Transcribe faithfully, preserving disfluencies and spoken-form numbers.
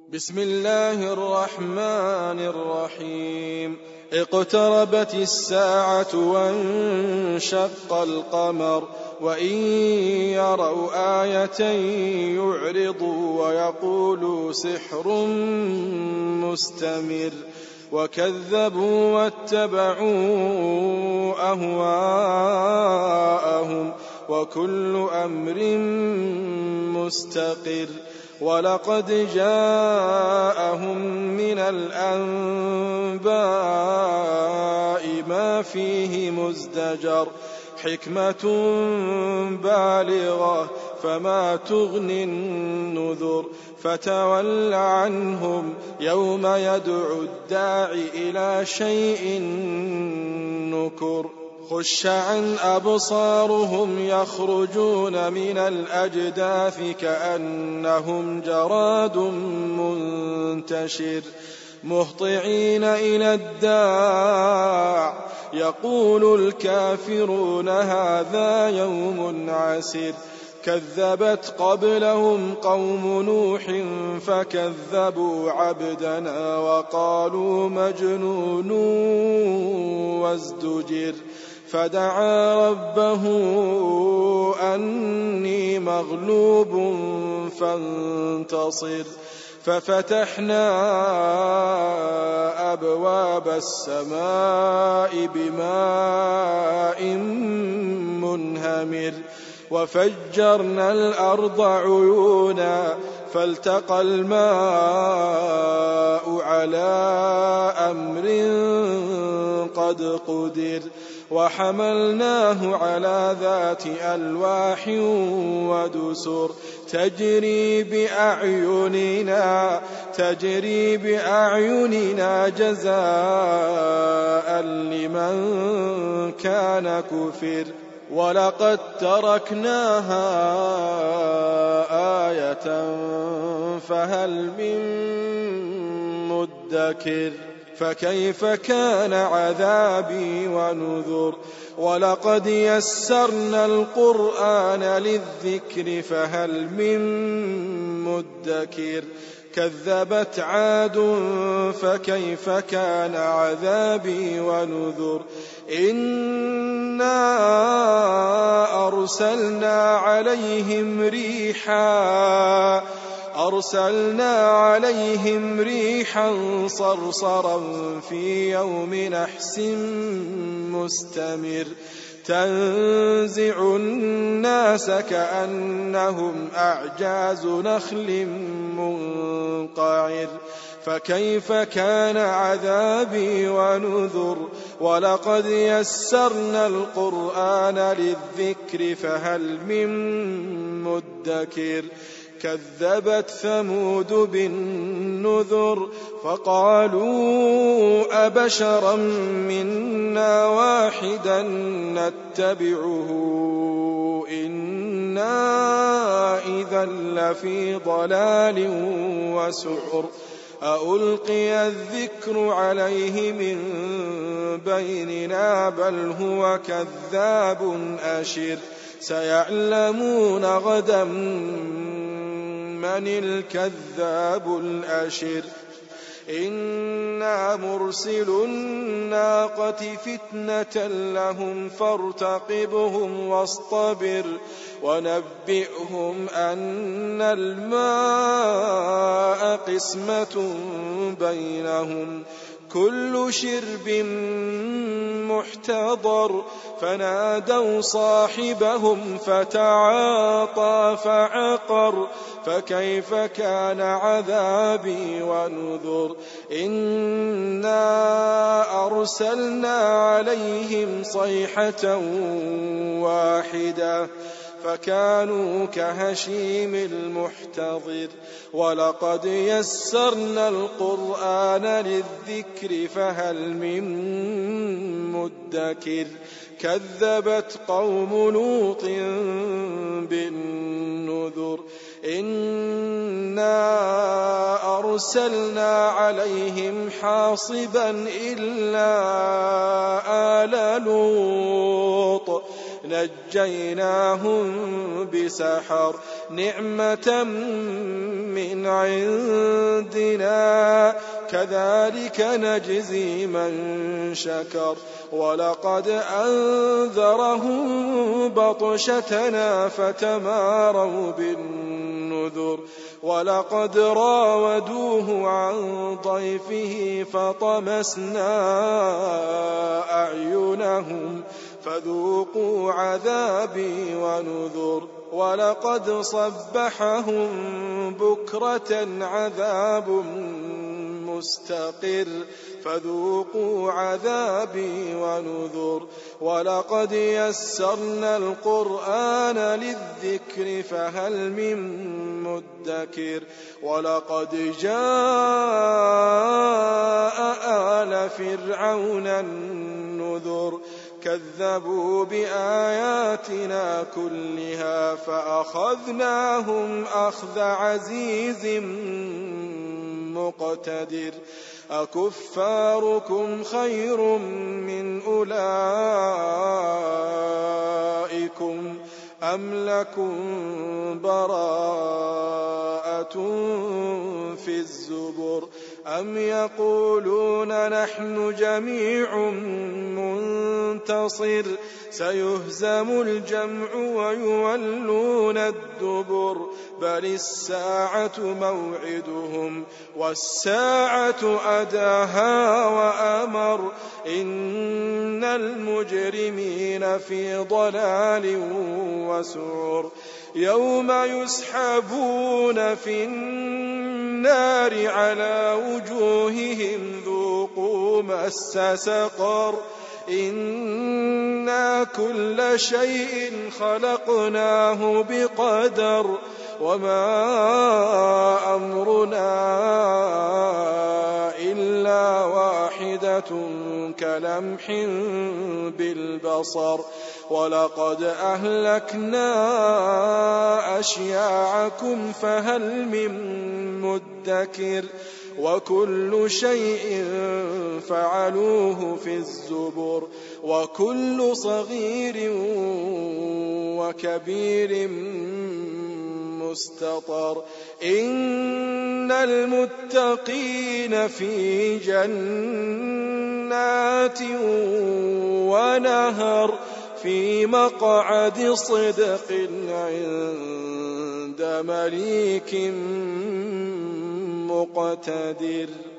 بسم الله الرحمن الرحيم. اقتربت الساعة وانشق القمر وإن يروا آية يعرضوا ويقولوا سحر مستمر وكذبوا واتبعوا أهواءهم وكل أمر مستقر. ولقد جاءهم من الأنباء ما فيه مزدجر حكمة بالغة فما تغني النذر. فتول عنهم يوم يدعو الداع إلى شيء نكر. خش عن أبصارهم يخرجون من الأجداث كأنهم جراد منتشر مهطعين إلى الداع يقول الكافرون هذا يوم عسر. كذبت قبلهم قوم نوح فكذبوا عبدنا وقالوا مجنون وازدجر. فدعا ربه أني مغلوب فانتصر. ففتحنا أبواب السماء بماء منهمر وفجرنا الأرض عيونا فالتقى الماء على أمر قد قدر. وحملناه على ذات ألواح ودسر تجري بأعيننا تجري بأعيننا جزاء لمن كان كفر. ولقد تركناها آية فهل من مدكر. فكيف كان عذابي ونذر. ولقد يسرنا القرآن للذكر فهل من مدكر. كذبت عاد فكيف كان عذابي ونذر. إنا أرسلنا عليهم ريحا أرسلنا عليهم ريحا صرصرا في يوم نحس مستمر تنزع الناس كأنهم أعجاز نخل منقعر. فكيف كان عذابي ونذر. ولقد يسرنا القرآن للذكر فهل من مدكر. كذبت ثمود بالنذر فقالوا أبشرا منا واحدا نتبعه إنا إذا لفي ضلال وسعر. أألقي الذكر عليه من بيننا بل هو كذاب أشر. سيعلمون غدا من الكذاب الأشر. إنا مرسل الناقة فتنة لهم فارتقبهم واصطبر ونبئهم أن الماء قسمة بينهم كل شرب محتضر. فنادوا صاحبهم فتعاطى فعقر. فكيف كان عذابي ونذر. إنا أرسلنا عليهم صيحة واحدة فكانوا كهشيم المحتضر. ولقد يسرنا القرآن للذكر فهل من مدكر. كذبت قوم لوط بالنذر. إنا أرسلنا عليهم حاصبا إلا آل لوط نجيناهم بسحر نعمة من عندنا كذلك نجزي من شكر ولقد أنذرهم بطشتنا فتماروا بالنذر ولقد راودوه عن ضيفه فطمسنا أعينهم فذوقوا عذابي ونذر ولقد صبحهم بكرة عذاب مستقر فذوقوا عذابي ونذر ولقد يسرنا القرآن للذكر فهل من مدكر ولقد جاء آل فرعون النذر كذبوا بآياتنا كلها فأخذناهم أخذ عزيز مقتدر أكفاركم خير من أولئكم أم لكم براءة في الزبر أم يقولون نحن جميع منتصر سيهزم الجمع ويولون الدبر بل الساعة موعدهم والساعة أداها وأمر إن المجرمين في ضلال وسعر يوم يسحبون في النار على وجوههم ذوقوا مس سقر إنا كل شيء خلقناه بقدر وما أمرنا إلا واحدة كلمح بالبصر ولقد أهلكنا أشياعكم فهل من مدكر وكل شيء فعلوه في الزبر وكل صغير وكبير مستطر إن المتقين في جنات ونهر في مقعد صدق عند مليك مقتدر.